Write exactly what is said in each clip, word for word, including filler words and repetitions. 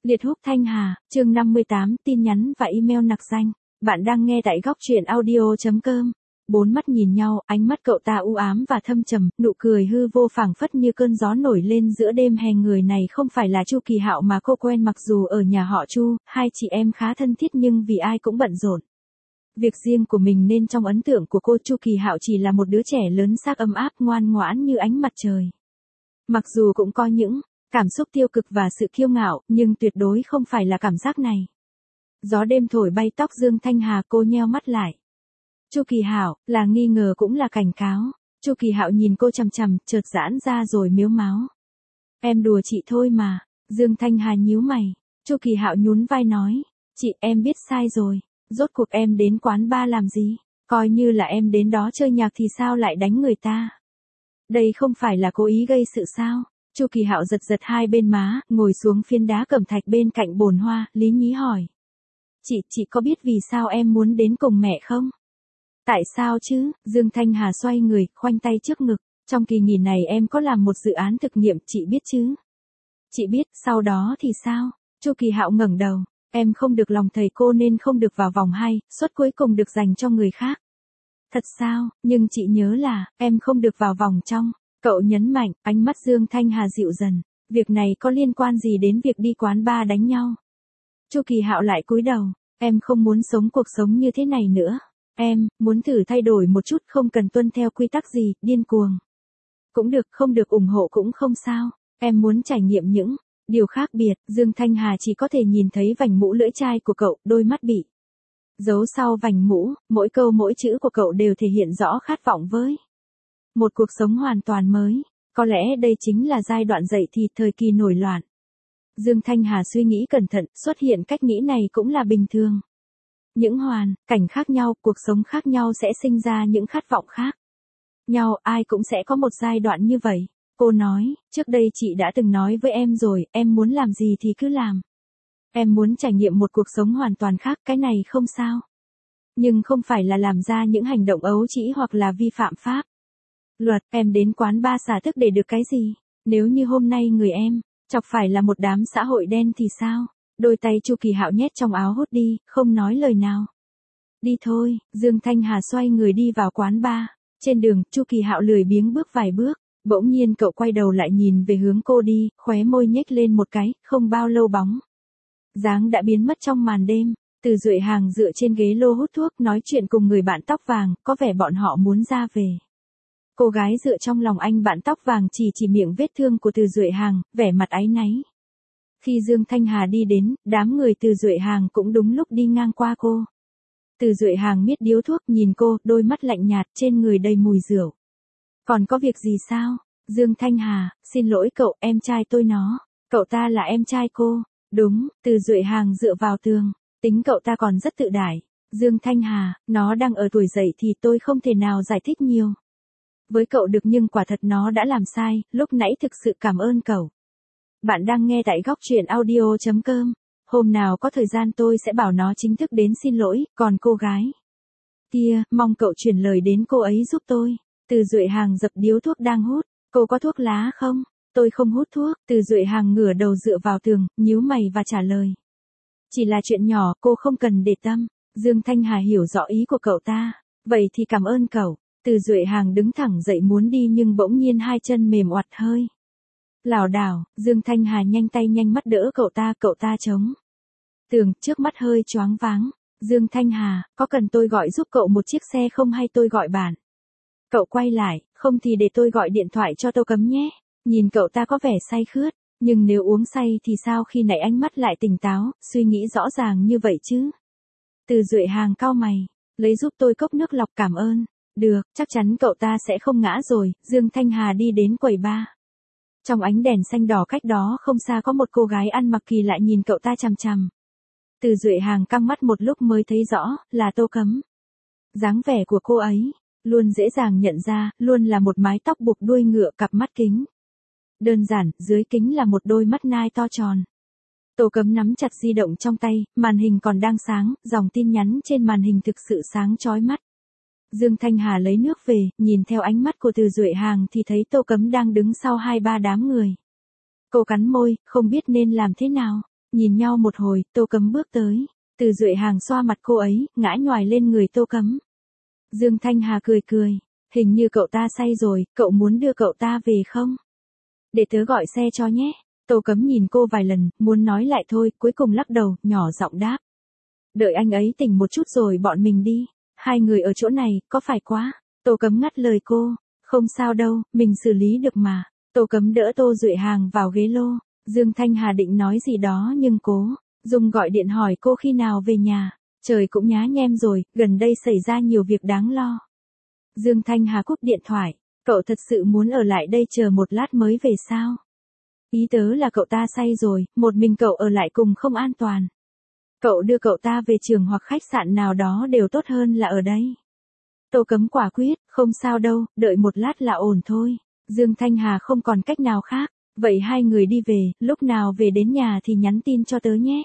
Liệt húc Thanh Hà, chương năm mươi tám, tin nhắn và email nặc danh. Bạn đang nghe tại góc truyện audio.com. Bốn mắt nhìn nhau, ánh mắt cậu ta u ám và thâm trầm, nụ cười hư vô phảng phất như cơn gió nổi lên giữa đêm hè. Người này không phải là Chu Kỳ Hạo mà cô quen, mặc dù ở nhà họ Chu, hai chị em khá thân thiết nhưng vì ai cũng bận rộn việc riêng của mình nên trong ấn tượng của cô, Chu Kỳ Hạo chỉ là một đứa trẻ lớn xác ấm áp ngoan ngoãn như ánh mặt trời. Mặc dù cũng có những cảm xúc tiêu cực và sự kiêu ngạo, nhưng tuyệt đối không phải là cảm giác này. Gió đêm thổi bay tóc Dương Thanh Hà, cô nheo mắt lại. Chu Kỳ Hạo, là nghi ngờ cũng là cảnh cáo. Chu Kỳ Hạo nhìn cô chằm chằm, chợt giãn ra rồi miếu máu. Em đùa chị thôi mà. Dương Thanh Hà nhíu mày. Chu Kỳ Hạo nhún vai nói, chị, em biết sai rồi. Rốt cuộc em đến quán bar làm gì? Coi như là em đến đó chơi nhạc thì sao lại đánh người ta? Đây không phải là cố ý gây sự sao? Chu Kỳ Hạo giật giật hai bên má, ngồi xuống phiến đá cẩm thạch bên cạnh bồn hoa, lý nhí hỏi. Chị, chị có biết vì sao em muốn đến cùng mẹ không? Tại sao chứ? Dương Thanh Hà xoay người, khoanh tay trước ngực. Trong kỳ nghỉ này em có làm một dự án thực nghiệm, chị biết chứ? Chị biết, sau đó thì sao? Chu Kỳ Hạo ngẩng đầu. Em không được lòng thầy cô nên không được vào vòng hai, suất cuối cùng được dành cho người khác. Thật sao? Nhưng chị nhớ là, em không được vào vòng trong. Cậu nhấn mạnh, ánh mắt Dương Thanh Hà dịu dần. Việc này có liên quan gì đến việc đi quán bar đánh nhau? Chu Kỳ Hạo lại cúi đầu. Em không muốn sống cuộc sống như thế này nữa. Em muốn thử thay đổi một chút, không cần tuân theo quy tắc gì, điên cuồng cũng được, không được ủng hộ cũng không sao. Em muốn trải nghiệm những điều khác biệt. Dương Thanh Hà chỉ có thể nhìn thấy vành mũ lưỡi chai của cậu, đôi mắt bị giấu sau vành mũ, mỗi câu mỗi chữ của cậu đều thể hiện rõ khát vọng với một cuộc sống hoàn toàn mới. Có lẽ đây chính là giai đoạn dậy thì, thời kỳ nổi loạn. Dương Thanh Hà suy nghĩ cẩn thận, xuất hiện cách nghĩ này cũng là bình thường. Những hoàn cảnh khác nhau, cuộc sống khác nhau sẽ sinh ra những khát vọng khác nhau, ai cũng sẽ có một giai đoạn như vậy. Cô nói, trước đây chị đã từng nói với em rồi, em muốn làm gì thì cứ làm. Em muốn trải nghiệm một cuộc sống hoàn toàn khác, cái này không sao. Nhưng không phải là làm ra những hành động ấu trĩ hoặc là vi phạm pháp luật. Em đến quán bar xả thức để được cái gì? Nếu như hôm nay người em chọc phải là một đám xã hội đen thì sao? Đôi tay Chu Kỳ Hạo nhét trong áo hốt đi, không nói lời nào. Đi thôi. Dương Thanh Hà xoay người đi vào quán bar. Trên đường, Chu Kỳ Hạo lười biếng bước vài bước. Bỗng nhiên cậu quay đầu lại nhìn về hướng cô đi, khóe môi nhếch lên một cái, không bao lâu bóng dáng đã biến mất trong màn đêm. Từ Duệ Hàng dựa trên ghế lô hút thuốc, nói chuyện cùng người bạn tóc vàng, có vẻ bọn họ muốn ra về. Cô gái dựa trong lòng anh bạn tóc vàng chỉ chỉ miệng vết thương của Từ Duệ Hàng, vẻ mặt áy náy. Khi Dương Thanh Hà đi đến, đám người Từ Duệ Hàng cũng đúng lúc đi ngang qua cô. Từ Duệ Hàng miết điếu thuốc nhìn cô, đôi mắt lạnh nhạt, trên người đầy mùi rượu. Còn có việc gì sao? Dương Thanh Hà, xin lỗi cậu, em trai tôi nó. Cậu ta là em trai cô. Đúng, Từ Duệ Hàng dựa vào tường. Tính cậu ta còn rất tự đại. Dương Thanh Hà, nó đang ở tuổi dậy thì tôi không thể nào giải thích nhiều với cậu được, nhưng quả thật nó đã làm sai, lúc nãy thực sự cảm ơn cậu. Bạn đang nghe tại góc truyện audio.com. Hôm nào có thời gian tôi sẽ bảo nó chính thức đến xin lỗi, còn cô gái kia, mong cậu truyền lời đến cô ấy giúp tôi. Từ Duệ Hàng dập điếu thuốc đang hút. Cô có thuốc lá không? Tôi không hút thuốc. Từ Duệ Hàng ngửa đầu dựa vào tường, nhíu mày và trả lời. Chỉ là chuyện nhỏ, cô không cần để tâm. Dương Thanh Hà hiểu rõ ý của cậu ta. Vậy thì cảm ơn cậu. Từ Duệ Hàng đứng thẳng dậy muốn đi nhưng bỗng nhiên hai chân mềm oặt hơi lảo đảo. Dương Thanh Hà nhanh tay nhanh mắt đỡ cậu ta, cậu ta chống tường, trước mắt hơi choáng váng. Dương Thanh Hà, có cần tôi gọi giúp cậu một chiếc xe không hay tôi gọi bạn? Cậu quay lại, không thì để tôi gọi điện thoại cho Tô Cấm nhé. Nhìn cậu ta có vẻ say khướt, nhưng nếu uống say thì sao khi nãy ánh mắt lại tỉnh táo, suy nghĩ rõ ràng như vậy chứ? Từ Duệ Hàng cau mày, lấy giúp tôi cốc nước lọc, cảm ơn. Được, chắc chắn cậu ta sẽ không ngã rồi. Dương Thanh Hà đi đến quầy bar. Trong ánh đèn xanh đỏ cách đó không xa có một cô gái ăn mặc kỳ lạ nhìn cậu ta chằm chằm. Từ Duệ Hàng căng mắt một lúc mới thấy rõ, là Tô Cấm. Dáng vẻ của cô ấy luôn dễ dàng nhận ra, luôn là một mái tóc buộc đuôi ngựa, cặp mắt kính đơn giản, dưới kính là một đôi mắt nai to tròn. Tô Cấm nắm chặt di động trong tay, màn hình còn đang sáng, dòng tin nhắn trên màn hình thực sự sáng chói mắt. Dương Thanh Hà lấy nước về, nhìn theo ánh mắt của Từ Duệ Hàng thì thấy Tô Cấm đang đứng sau hai ba đám người. Cô cắn môi, không biết nên làm thế nào. Nhìn nhau một hồi, Tô Cấm bước tới. Từ Duệ Hàng xoa mặt cô ấy, ngã nhoài lên người Tô Cấm. Dương Thanh Hà cười cười. Hình như cậu ta say rồi, cậu muốn đưa cậu ta về không? Để tớ gọi xe cho nhé. Tô Cấm nhìn cô vài lần, muốn nói lại thôi, cuối cùng lắc đầu, nhỏ giọng đáp. Đợi anh ấy tỉnh một chút rồi bọn mình đi. Hai người ở chỗ này, có phải quá? Tô Cấm ngắt lời cô. Không sao đâu, mình xử lý được mà. Tô Cấm đỡ Tô Duệ Hàng vào ghế lô. Dương Thanh Hà định nói gì đó nhưng cố. Dung gọi điện hỏi cô khi nào về nhà. Trời cũng nhá nhem rồi, gần đây xảy ra nhiều việc đáng lo. Dương Thanh Hà cúp điện thoại. Cậu thật sự muốn ở lại đây chờ một lát mới về sao? Ý tớ là cậu ta say rồi, một mình cậu ở lại cùng không an toàn. Cậu đưa cậu ta về trường hoặc khách sạn nào đó đều tốt hơn là ở đây. Tô Cấm quả quyết, không sao đâu, đợi một lát là ổn thôi. Dương Thanh Hà không còn cách nào khác. Vậy hai người đi về, lúc nào về đến nhà thì nhắn tin cho tớ nhé.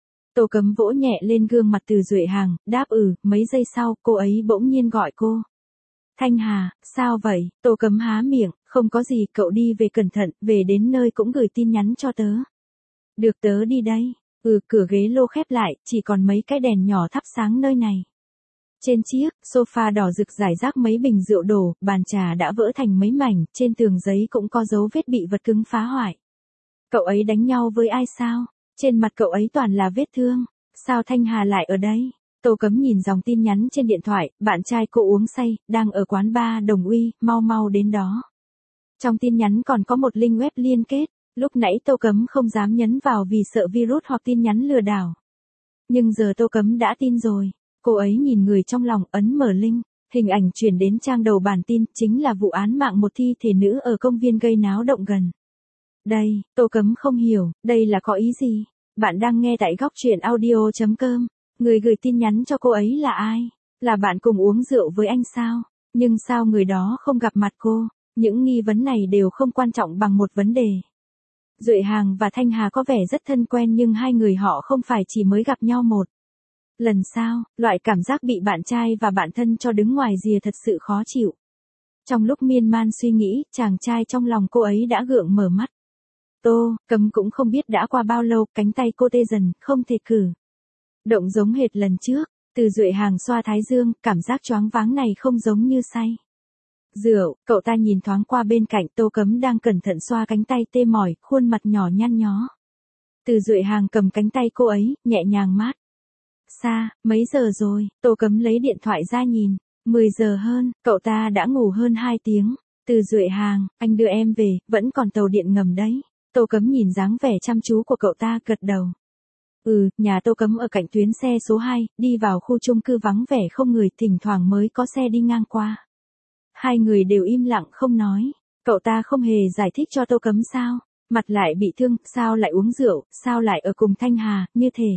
Tô Cấm vỗ nhẹ lên gương mặt Từ Duệ Hàng, đáp ừ, mấy giây sau, cô ấy bỗng nhiên gọi cô. Thanh Hà, sao vậy? Tô Cấm há miệng, không có gì, cậu đi về cẩn thận, về đến nơi cũng gửi tin nhắn cho tớ. Được tớ đi đây. Ừ, cửa ghế lô khép lại, chỉ còn mấy cái đèn nhỏ thắp sáng nơi này. Trên chiếc sofa đỏ rực rải rác mấy bình rượu đổ, bàn trà đã vỡ thành mấy mảnh, trên tường giấy cũng có dấu vết bị vật cứng phá hoại. Cậu ấy đánh nhau với ai sao? Trên mặt cậu ấy toàn là vết thương. Sao Thanh Hà lại ở đây? Tô Cấm nhìn dòng tin nhắn trên điện thoại, bạn trai cô uống say, đang ở quán bar Đồng Uy, mau mau đến đó. Trong tin nhắn còn có một link web liên kết, lúc nãy Tô Cấm không dám nhấn vào vì sợ virus hoặc tin nhắn lừa đảo. Nhưng giờ Tô Cấm đã tin rồi. Cô ấy nhìn người trong lòng, ấn mở link, hình ảnh chuyển đến trang đầu bản tin, chính là vụ án mạng một thi thể nữ ở công viên gây náo động gần. Đây, Tô Cấm không hiểu, đây là có ý gì? Bạn đang nghe tại góc truyện audio chấm com. Người gửi tin nhắn cho cô ấy là ai? Là bạn cùng uống rượu với anh sao? Nhưng sao người đó không gặp mặt cô? Những nghi vấn này đều không quan trọng bằng một vấn đề. Duệ Hàng và Thanh Hà có vẻ rất thân quen nhưng hai người họ không phải chỉ mới gặp nhau một lần sao? Loại cảm giác bị bạn trai và bạn thân cho đứng ngoài rìa thật sự khó chịu. Trong lúc miên man suy nghĩ, chàng trai trong lòng cô ấy đã gượng mở mắt. Tô Cấm cũng không biết đã qua bao lâu, cánh tay cô tê dần, không thể cử động giống hệt lần trước. Từ Duệ Hàng xoa thái dương, cảm giác choáng váng này không giống như say rượu. Cậu ta nhìn thoáng qua bên cạnh, Tô Cấm đang cẩn thận xoa cánh tay tê mỏi, khuôn mặt nhỏ nhăn nhó. Từ Duệ Hàng cầm cánh tay cô ấy, nhẹ nhàng mát xa. Mấy giờ rồi? Tô Cấm lấy điện thoại ra nhìn. mười giờ hơn, cậu ta đã ngủ hơn hai tiếng. Từ Duệ Hàng, anh đưa em về, vẫn còn tàu điện ngầm đấy. Tô Cấm nhìn dáng vẻ chăm chú của cậu ta, gật đầu. Ừ, nhà Tô Cấm ở cạnh tuyến xe số hai, đi vào khu chung cư vắng vẻ không người, thỉnh thoảng mới có xe đi ngang qua. Hai người đều im lặng không nói. Cậu ta không hề giải thích cho Tô Cấm sao? Mặt lại bị thương, sao lại uống rượu, sao lại ở cùng Thanh Hà, như thể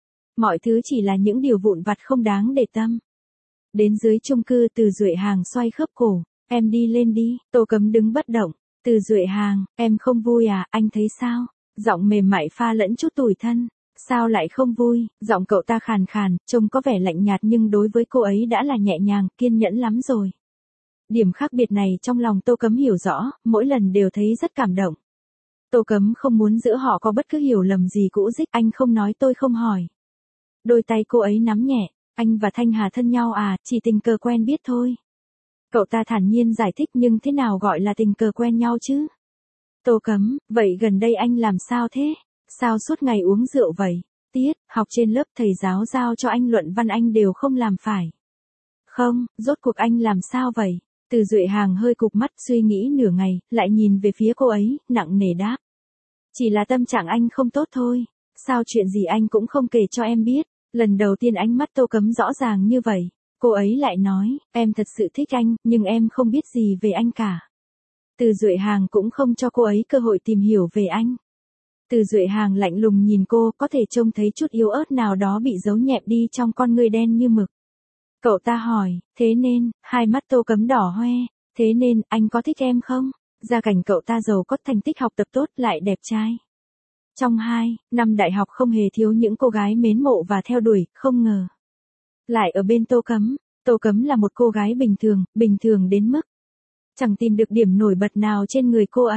mọi thứ chỉ là những điều vụn vặt không đáng để tâm. Đến dưới chung cư, Từ Duệ Hàng xoay khớp cổ. Em đi lên đi. Tô Cấm đứng bất động. Từ Duệ Hàng, em không vui à, anh thấy sao? Giọng mềm mại pha lẫn chút tủi thân. Sao lại không vui? Giọng cậu ta khàn khàn, trông có vẻ lạnh nhạt nhưng đối với cô ấy đã là nhẹ nhàng, kiên nhẫn lắm rồi. Điểm khác biệt này trong lòng Tô Cấm hiểu rõ, mỗi lần đều thấy rất cảm động. Tô Cấm không muốn giữa họ có bất cứ hiểu lầm gì cũ rích, anh không nói tôi không hỏi. Đôi tay cô ấy nắm nhẹ, anh và Thanh Hà thân nhau à, chỉ tình cờ quen biết thôi. Cậu ta thản nhiên giải thích, nhưng thế nào gọi là tình cờ quen nhau chứ? Tô Cấm, vậy gần đây anh làm sao thế? Sao suốt ngày uống rượu vậy? Tiết, học trên lớp thầy giáo giao cho anh luận văn anh đều không làm phải. Không, rốt cuộc anh làm sao vậy? Từ Duệ Hàng hơi cụp mắt, suy nghĩ nửa ngày, lại nhìn về phía cô ấy, nặng nề đáp. Chỉ là tâm trạng anh không tốt thôi. Sao chuyện gì anh cũng không kể cho em biết? Lần đầu tiên ánh mắt Tô Cấm rõ ràng như vậy. Cô ấy lại nói, em thật sự thích anh, nhưng em không biết gì về anh cả. Từ Duệ Hàng cũng không cho cô ấy cơ hội tìm hiểu về anh. Từ Duệ Hàng lạnh lùng nhìn cô, có thể trông thấy chút yếu ớt nào đó bị giấu nhẹm đi trong con người đen như mực. Cậu ta hỏi, thế nên, hai mắt Tô Cấm đỏ hoe, thế nên, anh có thích em không? Gia cảnh cậu ta giàu có, thành tích học tập tốt, lại đẹp trai. Trong hai năm đại học không hề thiếu những cô gái mến mộ và theo đuổi, không ngờ. Lại ở bên Tô Cấm, Tô Cấm là một cô gái bình thường, bình thường đến mức chẳng tìm được điểm nổi bật nào trên người cô ấy.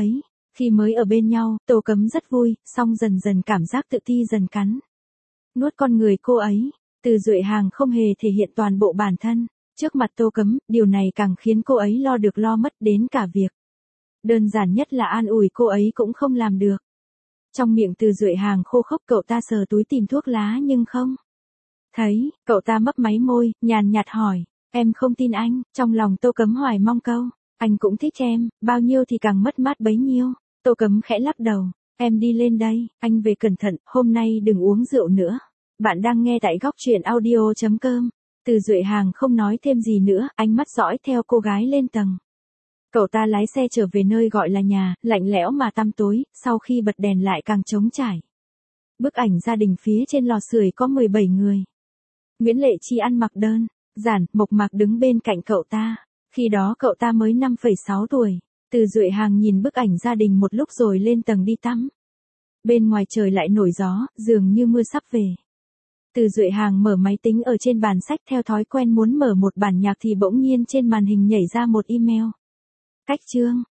Khi mới ở bên nhau, Tô Cấm rất vui, song dần dần cảm giác tự ti dần cắn nuốt con người cô ấy. Từ Duệ Hàng không hề thể hiện toàn bộ bản thân trước mặt Tô Cấm, điều này càng khiến cô ấy lo được lo mất, đến cả việc đơn giản nhất là an ủi cô ấy cũng không làm được. Trong miệng Từ Duệ Hàng khô khốc, cậu ta sờ túi tìm thuốc lá nhưng không thấy, cậu ta mấp máy môi, nhàn nhạt hỏi, em không tin anh. Trong lòng Tô Cấm hoài mong câu, anh cũng thích em, bao nhiêu thì càng mất mát bấy nhiêu. Tô Cấm khẽ lắc đầu, em đi lên đây, anh về cẩn thận, hôm nay đừng uống rượu nữa. Bạn đang nghe tại góc truyện audio.com. Từ Duệ Hàng không nói thêm gì nữa, ánh mắt dõi theo cô gái lên tầng. Cậu ta lái xe trở về nơi gọi là nhà, lạnh lẽo mà tăm tối, sau khi bật đèn lại càng trống trải. Bức ảnh gia đình phía trên lò sưởi có mười bảy người. Nguyễn Lệ Chi ăn mặc đơn giản, mộc mạc đứng bên cạnh cậu ta. Khi đó cậu ta mới năm phẩy sáu tuổi. Từ Duệ Hàng nhìn bức ảnh gia đình một lúc rồi lên tầng đi tắm. Bên ngoài trời lại nổi gió, dường như mưa sắp về. Từ Duệ Hàng mở máy tính ở trên bàn sách, theo thói quen muốn mở một bản nhạc thì bỗng nhiên trên màn hình nhảy ra một email. Cách chương,